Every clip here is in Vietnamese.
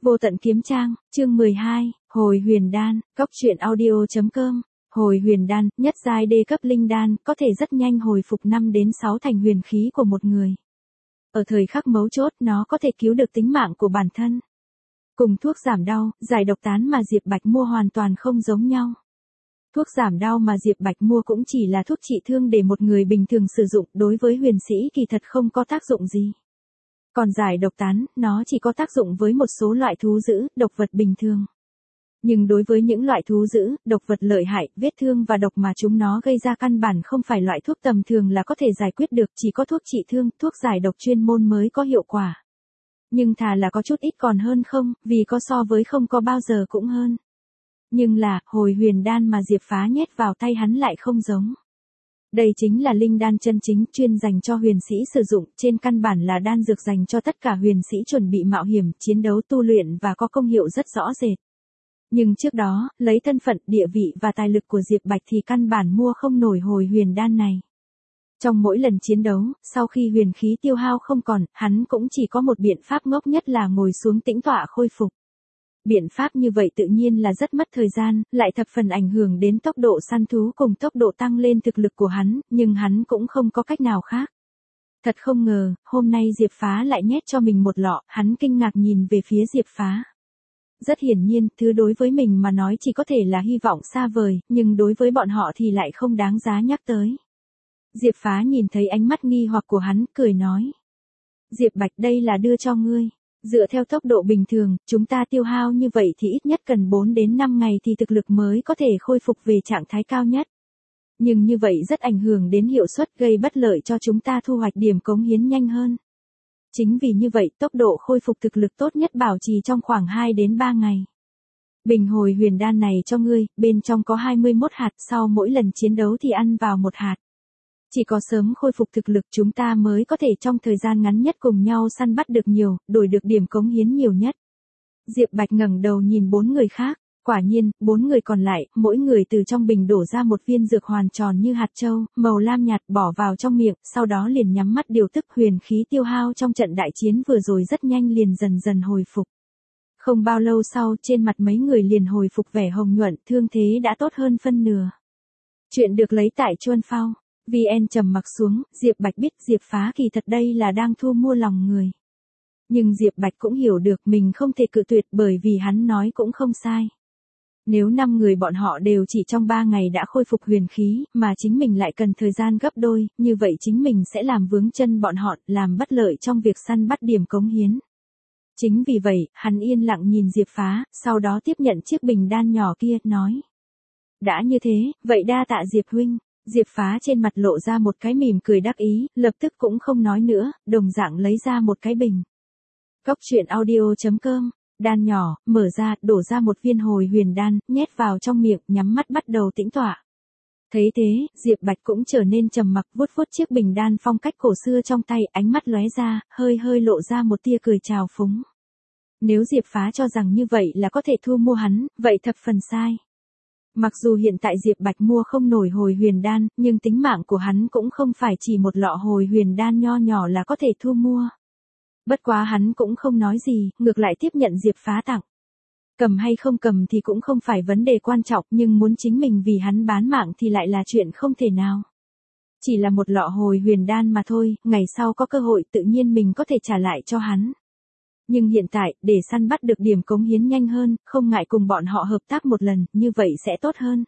Vô tận kiếm trang, chương 12, hồi huyền đan, cóc truyện audio.com. Hồi huyền đan, nhất giai đê cấp linh đan, có thể rất nhanh hồi phục 5 đến 6 thành huyền khí của một người. Ở thời khắc mấu chốt, nó có thể cứu được tính mạng của bản thân. Cùng thuốc giảm đau, giải độc tán mà Diệp Bạch mua hoàn toàn không giống nhau. Thuốc giảm đau mà Diệp Bạch mua cũng chỉ là thuốc trị thương để một người bình thường sử dụng, đối với huyền sĩ kỳ thật không có tác dụng gì. Còn giải độc tán, nó chỉ có tác dụng với một số loại thú dữ, độc vật bình thường. Nhưng đối với những loại thú dữ, độc vật lợi hại, vết thương và độc mà chúng nó gây ra căn bản không phải loại thuốc tầm thường là có thể giải quyết được, chỉ có thuốc trị thương, thuốc giải độc chuyên môn mới có hiệu quả. Nhưng thà là có chút ít còn hơn không, vì có so với không có bao giờ cũng hơn. Nhưng là, hồi huyền đan mà Diệp Phá nhét vào tay hắn lại không giống. Đây chính là linh đan chân chính chuyên dành cho huyền sĩ sử dụng, trên căn bản là đan dược dành cho tất cả huyền sĩ chuẩn bị mạo hiểm, chiến đấu tu luyện và có công hiệu rất rõ rệt. Nhưng trước đó, lấy thân phận, địa vị và tài lực của Diệp Bạch thì căn bản mua không nổi hồi huyền đan này. Trong mỗi lần chiến đấu, sau khi huyền khí tiêu hao không còn, hắn cũng chỉ có một biện pháp ngốc nhất là ngồi xuống tĩnh tọa khôi phục. Biện pháp như vậy tự nhiên là rất mất thời gian, lại thập phần ảnh hưởng đến tốc độ săn thú cùng tốc độ tăng lên thực lực của hắn, nhưng hắn cũng không có cách nào khác. Thật không ngờ, hôm nay Diệp Phá lại nhét cho mình một lọ, hắn kinh ngạc nhìn về phía Diệp Phá. Rất hiển nhiên, thứ đối với mình mà nói chỉ có thể là hy vọng xa vời, nhưng đối với bọn họ thì lại không đáng giá nhắc tới. Diệp Phá nhìn thấy ánh mắt nghi hoặc của hắn, cười nói. Diệp Bạch, đây là đưa cho ngươi. Dựa theo tốc độ bình thường, chúng ta tiêu hao như vậy thì ít nhất cần 4 đến 5 ngày thì thực lực mới có thể khôi phục về trạng thái cao nhất. Nhưng như vậy rất ảnh hưởng đến hiệu suất, gây bất lợi cho chúng ta thu hoạch điểm cống hiến nhanh hơn. Chính vì như vậy, tốc độ khôi phục thực lực tốt nhất bảo trì trong khoảng 2 đến 3 ngày. Bình hồi huyền đan này cho ngươi, bên trong có 21 hạt, sau mỗi lần chiến đấu thì ăn vào 1 hạt. Chỉ có sớm khôi phục thực lực chúng ta mới có thể trong thời gian ngắn nhất cùng nhau săn bắt được nhiều, đổi được điểm cống hiến nhiều nhất. Diệp Bạch ngẩng đầu nhìn 4 người khác, quả nhiên, 4 người còn lại, mỗi người từ trong bình đổ ra một viên dược hoàn tròn như hạt châu, màu lam nhạt bỏ vào trong miệng, sau đó liền nhắm mắt điều tức huyền khí tiêu hao trong trận đại chiến vừa rồi rất nhanh liền dần dần hồi phục. Không bao lâu sau, trên mặt mấy người liền hồi phục vẻ hồng nhuận, thương thế đã tốt hơn phân nửa. Chuyện được lấy tại Chuân Phao. VN trầm mặc xuống, Diệp Bạch biết Diệp Phá kỳ thật đây là đang thu mua lòng người. Nhưng Diệp Bạch cũng hiểu được mình không thể cự tuyệt bởi vì hắn nói cũng không sai. Nếu 5 người bọn họ đều chỉ trong 3 ngày đã khôi phục huyền khí, mà chính mình lại cần thời gian gấp đôi, như vậy chính mình sẽ làm vướng chân bọn họ, làm bất lợi trong việc săn bắt điểm cống hiến. Chính vì vậy, hắn yên lặng nhìn Diệp Phá, sau đó tiếp nhận chiếc bình đan nhỏ kia, nói. Đã như thế, vậy đa tạ Diệp huynh. Diệp Phá trên mặt lộ ra một cái mỉm cười đắc ý, lập tức cũng không nói nữa, đồng dạng lấy ra một cái bình. Cóc truyện audio.com, đan nhỏ, mở ra, đổ ra một viên hồi huyền đan, nhét vào trong miệng, nhắm mắt bắt đầu tĩnh tọa. Thấy thế, Diệp Bạch cũng trở nên trầm mặc, vuốt vuốt chiếc bình đan phong cách cổ xưa trong tay, ánh mắt lóe ra, hơi lộ ra một tia cười trào phúng. Nếu Diệp Phá cho rằng như vậy là có thể thu mua hắn, vậy thập phần sai. Mặc dù hiện tại Diệp Bạch mua không nổi hồi huyền đan, nhưng tính mạng của hắn cũng không phải chỉ một lọ hồi huyền đan nho nhỏ là có thể thu mua. Bất quá hắn cũng không nói gì, ngược lại tiếp nhận Diệp Phá tặng. Cầm hay không cầm thì cũng không phải vấn đề quan trọng, nhưng muốn chính mình vì hắn bán mạng thì lại là chuyện không thể nào. Chỉ là một lọ hồi huyền đan mà thôi, ngày sau có cơ hội tự nhiên mình có thể trả lại cho hắn. Nhưng hiện tại, để săn bắt được điểm cống hiến nhanh hơn, không ngại cùng bọn họ hợp tác một lần, như vậy sẽ tốt hơn.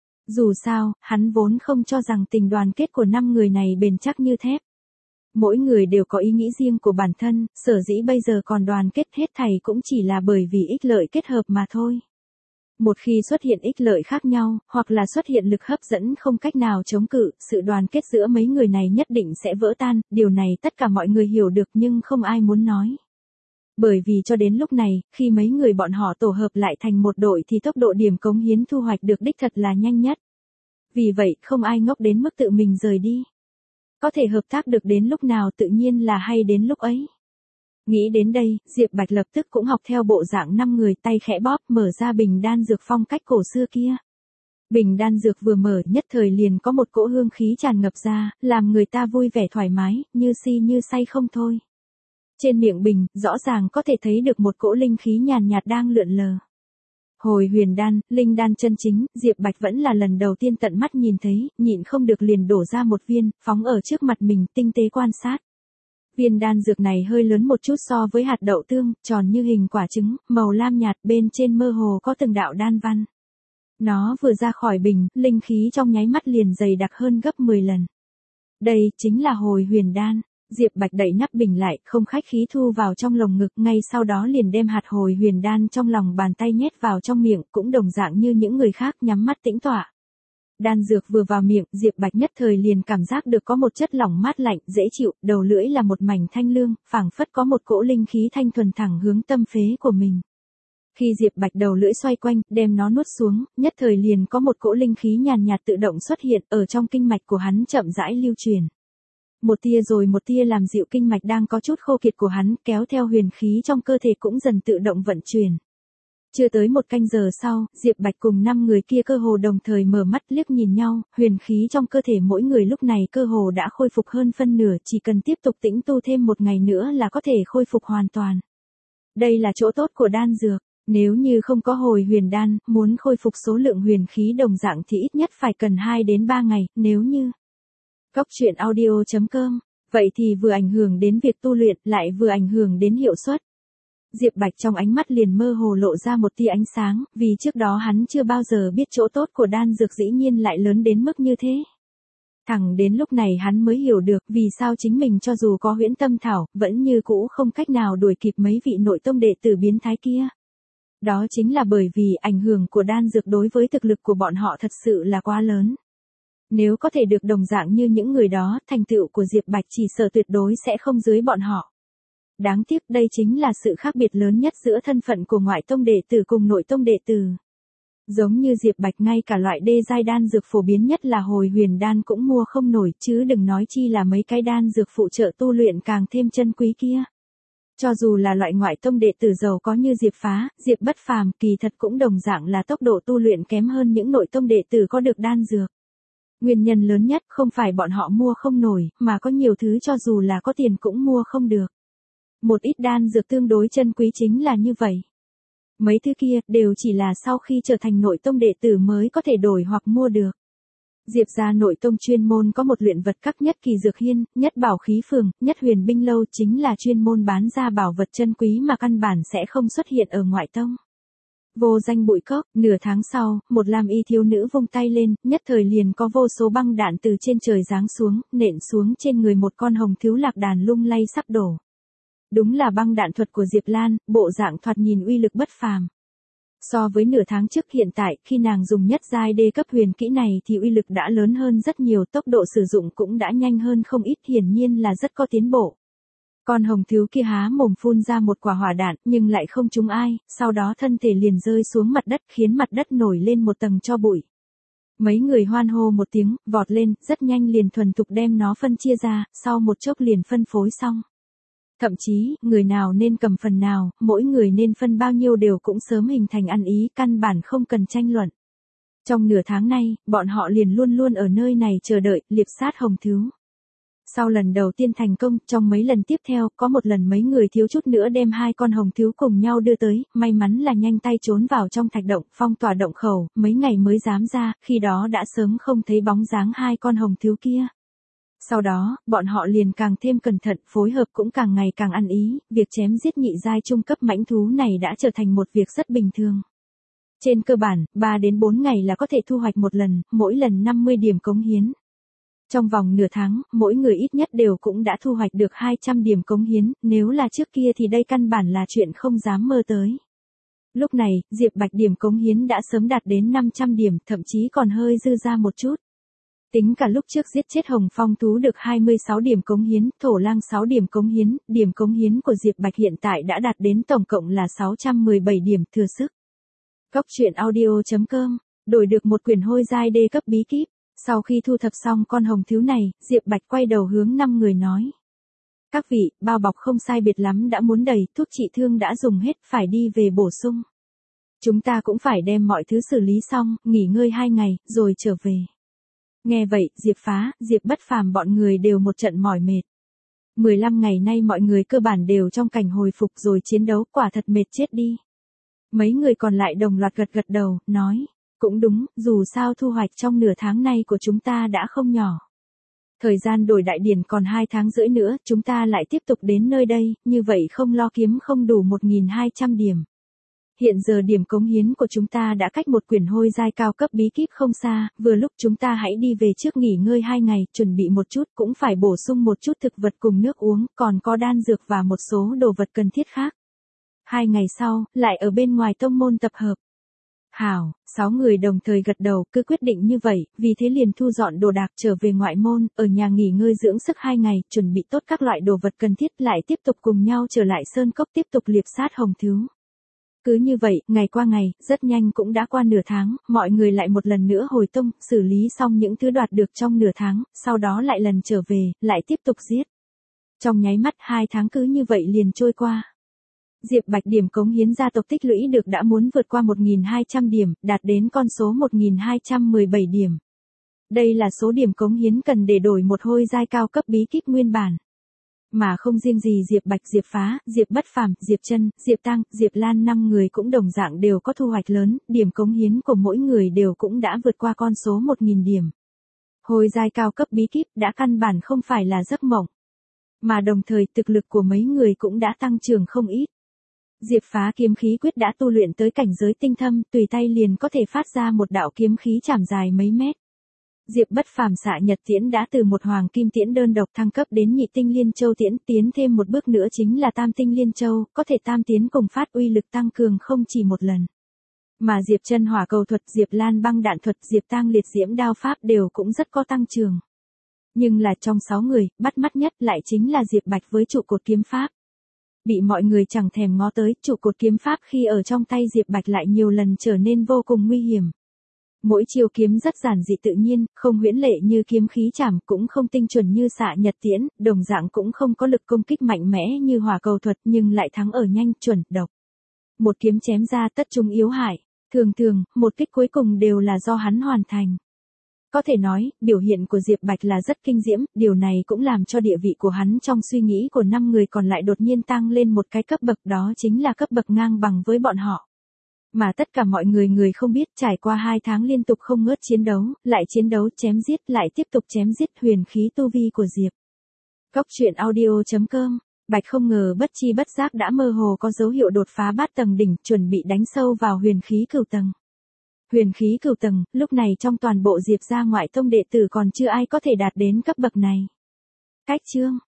Dù sao, hắn vốn không cho rằng tình đoàn kết của 5 người này bền chắc như thép. Mỗi người đều có ý nghĩ riêng của bản thân, sở dĩ bây giờ còn đoàn kết hết thảy cũng chỉ là bởi vì ích lợi kết hợp mà thôi. Một khi xuất hiện ích lợi khác nhau, hoặc là xuất hiện lực hấp dẫn không cách nào chống cự, sự đoàn kết giữa mấy người này nhất định sẽ vỡ tan, điều này tất cả mọi người hiểu được nhưng không ai muốn nói. Bởi vì cho đến lúc này, khi mấy người bọn họ tổ hợp lại thành một đội thì tốc độ điểm cống hiến thu hoạch được đích thật là nhanh nhất. Vì vậy, không ai ngốc đến mức tự mình rời đi. Có thể hợp tác được đến lúc nào tự nhiên là hay đến lúc ấy. Nghĩ đến đây, Diệp Bạch lập tức cũng học theo bộ dạng 5 người, tay khẽ bóp, mở ra bình đan dược phong cách cổ xưa kia. Bình đan dược vừa mở, nhất thời liền có một cỗ hương khí tràn ngập ra, làm người ta vui vẻ thoải mái, như si như say không thôi. Trên miệng bình, rõ ràng có thể thấy được một cỗ linh khí nhàn nhạt đang lượn lờ. Hồi huyền đan, linh đan chân chính, Diệp Bạch vẫn là lần đầu tiên tận mắt nhìn thấy, nhịn không được liền đổ ra một viên, phóng ở trước mặt mình, tinh tế quan sát. Viên đan dược này hơi lớn một chút so với hạt đậu tương, tròn như hình quả trứng, màu lam nhạt, bên trên mơ hồ có từng đạo đan văn. Nó vừa ra khỏi bình, linh khí trong nháy mắt liền dày đặc hơn gấp 10 lần. Đây chính là hồi huyền đan. Diệp Bạch đậy nắp bình lại, không khách khí thu vào trong lồng ngực, ngay sau đó liền đem hạt hồi huyền đan trong lòng bàn tay nhét vào trong miệng, cũng đồng dạng như những người khác nhắm mắt tĩnh tọa. Đan dược vừa vào miệng, Diệp Bạch nhất thời liền cảm giác được có một chất lỏng mát lạnh, dễ chịu, đầu lưỡi là một mảnh thanh lương, phảng phất có một cỗ linh khí thanh thuần thẳng hướng tâm phế của mình. Khi Diệp Bạch đầu lưỡi xoay quanh, đem nó nuốt xuống, nhất thời liền có một cỗ linh khí nhàn nhạt tự động xuất hiện ở trong kinh mạch của hắn chậm rãi lưu truyền. Một tia rồi một tia làm dịu kinh mạch đang có chút khô kiệt của hắn, kéo theo huyền khí trong cơ thể cũng dần tự động vận chuyển. Chưa tới một canh giờ sau, Diệp Bạch cùng 5 người kia cơ hồ đồng thời mở mắt liếc nhìn nhau, huyền khí trong cơ thể mỗi người lúc này cơ hồ đã khôi phục hơn phân nửa, chỉ cần tiếp tục tĩnh tu thêm một ngày nữa là có thể khôi phục hoàn toàn. Đây là chỗ tốt của đan dược, nếu như không có hồi huyền đan, muốn khôi phục số lượng huyền khí đồng dạng thì ít nhất phải cần 2 đến 3 ngày, nếu như Cóc truyện audio.com, vậy thì vừa ảnh hưởng đến việc tu luyện, lại vừa ảnh hưởng đến hiệu suất. Diệp Bạch trong ánh mắt liền mơ hồ lộ ra một tia ánh sáng, vì trước đó hắn chưa bao giờ biết chỗ tốt của đan dược dĩ nhiên lại lớn đến mức như thế. Thẳng đến lúc này hắn mới hiểu được vì sao chính mình cho dù có huyễn tâm thảo, vẫn như cũ không cách nào đuổi kịp mấy vị nội tông đệ tử biến thái kia. Đó chính là bởi vì ảnh hưởng của đan dược đối với thực lực của bọn họ thật sự là quá lớn. Nếu có thể được đồng dạng như những người đó, thành tựu của Diệp Bạch chỉ sợ tuyệt đối sẽ không dưới bọn họ. Đáng tiếc đây chính là sự khác biệt lớn nhất giữa thân phận của ngoại tông đệ tử cùng nội tông đệ tử. Giống như Diệp Bạch ngay cả loại đê giai đan dược phổ biến nhất là hồi huyền đan cũng mua không nổi, chứ đừng nói chi là mấy cái đan dược phụ trợ tu luyện càng thêm chân quý kia. Cho dù là loại ngoại tông đệ tử giàu có như Diệp Phá, Diệp Bất Phàm, kỳ thật cũng đồng dạng là tốc độ tu luyện kém hơn những nội tông đệ tử có được đan dược. Nguyên nhân lớn nhất không phải bọn họ mua không nổi, mà có nhiều thứ cho dù là có tiền cũng mua không được. Một ít đan dược tương đối chân quý chính là như vậy. Mấy thứ kia đều chỉ là sau khi trở thành nội tông đệ tử mới có thể đổi hoặc mua được. Diệp gia nội tông chuyên môn có một luyện vật các nhất kỳ dược hiên, nhất bảo khí phường, nhất huyền binh lâu chính là chuyên môn bán ra bảo vật chân quý mà căn bản sẽ không xuất hiện ở ngoại tông. Vô danh bụi cốc, nửa tháng sau, một lam y thiếu nữ vung tay lên, nhất thời liền có vô số băng đạn từ trên trời giáng xuống, nện xuống trên người một con hồng thiếu lạc đàn lung lay sắp đổ. Đúng là băng đạn thuật của Diệp Lan, bộ dạng thoạt nhìn uy lực bất phàm. So với nửa tháng trước hiện tại, khi nàng dùng nhất giai đê cấp huyền kỹ này thì uy lực đã lớn hơn rất nhiều, tốc độ sử dụng cũng đã nhanh hơn không ít, hiển nhiên là rất có tiến bộ. Con hồng thiếu kia há mồm phun ra một quả hỏa đạn, nhưng lại không trúng ai, sau đó thân thể liền rơi xuống mặt đất khiến mặt đất nổi lên một tầng tro bụi. Mấy người hoan hô một tiếng, vọt lên, rất nhanh liền thuần thục đem nó phân chia ra, sau một chốc liền phân phối xong. Thậm chí, người nào nên cầm phần nào, mỗi người nên phân bao nhiêu đều cũng sớm hình thành ăn ý, căn bản không cần tranh luận. Trong nửa tháng nay, bọn họ liền luôn luôn ở nơi này chờ đợi, liệp sát hồng thú. Sau lần đầu tiên thành công, trong mấy lần tiếp theo, có một lần mấy người thiếu chút nữa đem 2 con hồng thú cùng nhau đưa tới, may mắn là nhanh tay trốn vào trong thạch động, phong tỏa động khẩu, mấy ngày mới dám ra, khi đó đã sớm không thấy bóng dáng 2 con hồng thú kia. Sau đó, bọn họ liền càng thêm cẩn thận, phối hợp cũng càng ngày càng ăn ý, việc chém giết nhị giai trung cấp mãnh thú này đã trở thành một việc rất bình thường. Trên cơ bản, 3 đến 4 ngày là có thể thu hoạch một lần, mỗi lần 50 điểm cống hiến. Trong vòng nửa tháng, mỗi người ít nhất đều cũng đã thu hoạch được 200 điểm cống hiến, nếu là trước kia thì đây căn bản là chuyện không dám mơ tới. Lúc này, Diệp Bạch điểm cống hiến đã sớm đạt đến 500 điểm, thậm chí còn hơi dư ra một chút. Tính cả lúc trước giết chết Hồng Phong thú được 26 điểm cống hiến, Thổ Lang 6 điểm cống hiến của Diệp Bạch hiện tại đã đạt đến tổng cộng là 617 điểm, thừa sức. Cóc truyện audio.com, đổi được một quyển hôi giai đê cấp bí kíp. Sau khi thu thập xong con hồng thú này, Diệp Bạch quay đầu hướng 5 người nói. Các vị, bao bọc không sai biệt lắm đã muốn đầy, thuốc trị thương đã dùng hết, phải đi về bổ sung. Chúng ta cũng phải đem mọi thứ xử lý xong, nghỉ ngơi 2 ngày, rồi trở về. Nghe vậy, Diệp Phá, Diệp Bất Phàm bọn người đều một trận mỏi mệt. 15 ngày nay mọi người cơ bản đều trong cảnh hồi phục rồi chiến đấu, quả thật mệt chết đi. Mấy người còn lại đồng loạt gật gật đầu, nói, cũng đúng, dù sao thu hoạch trong nửa tháng này của chúng ta đã không nhỏ. Thời gian đổi đại điển còn 2 tháng rưỡi nữa, chúng ta lại tiếp tục đến nơi đây, như vậy không lo kiếm không đủ 1.200 điểm. Hiện giờ điểm cống hiến của chúng ta đã cách một quyển hôi giai cao cấp bí kíp không xa, vừa lúc chúng ta hãy đi về trước nghỉ ngơi 2 ngày, chuẩn bị một chút, cũng phải bổ sung một chút thực vật cùng nước uống, còn có đan dược và một số đồ vật cần thiết khác. 2 ngày sau, lại ở bên ngoài tông môn tập hợp. Hảo, 6 người đồng thời gật đầu, cứ quyết định như vậy, vì thế liền thu dọn đồ đạc trở về ngoại môn, ở nhà nghỉ ngơi dưỡng sức 2 ngày, chuẩn bị tốt các loại đồ vật cần thiết, lại tiếp tục cùng nhau trở lại sơn cốc tiếp tục liệp sát hồng thú. Cứ như vậy, ngày qua ngày, rất nhanh cũng đã qua nửa tháng, mọi người lại một lần nữa hồi tông, xử lý xong những thứ đoạt được trong nửa tháng, sau đó lại lần trở về, lại tiếp tục giết. Trong nháy mắt 2 tháng cứ như vậy liền trôi qua. Diệp Bạch điểm cống hiến gia tộc tích lũy được đã muốn vượt qua 1.200 điểm, đạt đến con số 1.217 điểm. Đây là số điểm cống hiến cần để đổi một hôi giai cao cấp bí kíp nguyên bản. Mà không riêng gì Diệp Bạch, Diệp Phá, Diệp Bất Phàm, Diệp Chân, Diệp Tăng, Diệp Lan 5 người cũng đồng dạng đều có thu hoạch lớn, điểm cống hiến của mỗi người đều cũng đã vượt qua con số 1.000 điểm. Hôi giai cao cấp bí kíp đã căn bản không phải là giấc mộng. Mà đồng thời thực lực của mấy người cũng đã tăng trưởng không ít. Diệp Phá kiếm khí quyết đã tu luyện tới cảnh giới tinh thâm, tùy tay liền có thể phát ra một đạo kiếm khí chảm dài mấy mét. Diệp Bất Phàm xạ nhật tiễn đã từ một hoàng kim tiễn đơn độc thăng cấp đến nhị tinh liên châu tiễn, tiến thêm một bước nữa chính là tam tinh liên châu, có thể tam tiến cùng phát uy lực tăng cường không chỉ một lần. Mà Diệp Chân hỏa cầu thuật, Diệp Lan băng đạn thuật, Diệp Tăng liệt diễm đao pháp đều cũng rất có tăng trưởng. Nhưng là trong 6 người, bắt mắt nhất lại chính là Diệp Bạch với trụ cột kiếm pháp. Bị mọi người chẳng thèm ngó tới, trụ cột kiếm pháp khi ở trong tay Diệp Bạch lại nhiều lần trở nên vô cùng nguy hiểm. Mỗi chiêu kiếm rất giản dị tự nhiên, không huyễn lệ như kiếm khí chảm, cũng không tinh chuẩn như xạ nhật tiễn, đồng dạng cũng không có lực công kích mạnh mẽ như hỏa cầu thuật, nhưng lại thắng ở nhanh, chuẩn, độc. Một kiếm chém ra tất trung yếu hại, thường thường, một kích cuối cùng đều là do hắn hoàn thành. Có thể nói, biểu hiện của Diệp Bạch là rất kinh diễm, điều này cũng làm cho địa vị của hắn trong suy nghĩ của 5 người còn lại đột nhiên tăng lên một cái cấp bậc, đó chính là cấp bậc ngang bằng với bọn họ. Mà tất cả mọi người không biết, trải qua 2 tháng liên tục không ngớt chiến đấu, chém giết, lại tiếp tục chém giết, huyền khí tu vi của Diệp. Góc truyện audio.com, Bạch không ngờ bất chi bất giác đã mơ hồ có dấu hiệu đột phá bát tầng đỉnh, chuẩn bị đánh sâu vào huyền khí cửu tầng. Huyền khí cửu tầng, lúc này trong toàn bộ Diệp gia ngoại tông đệ tử còn chưa ai có thể đạt đến cấp bậc này. Cách chương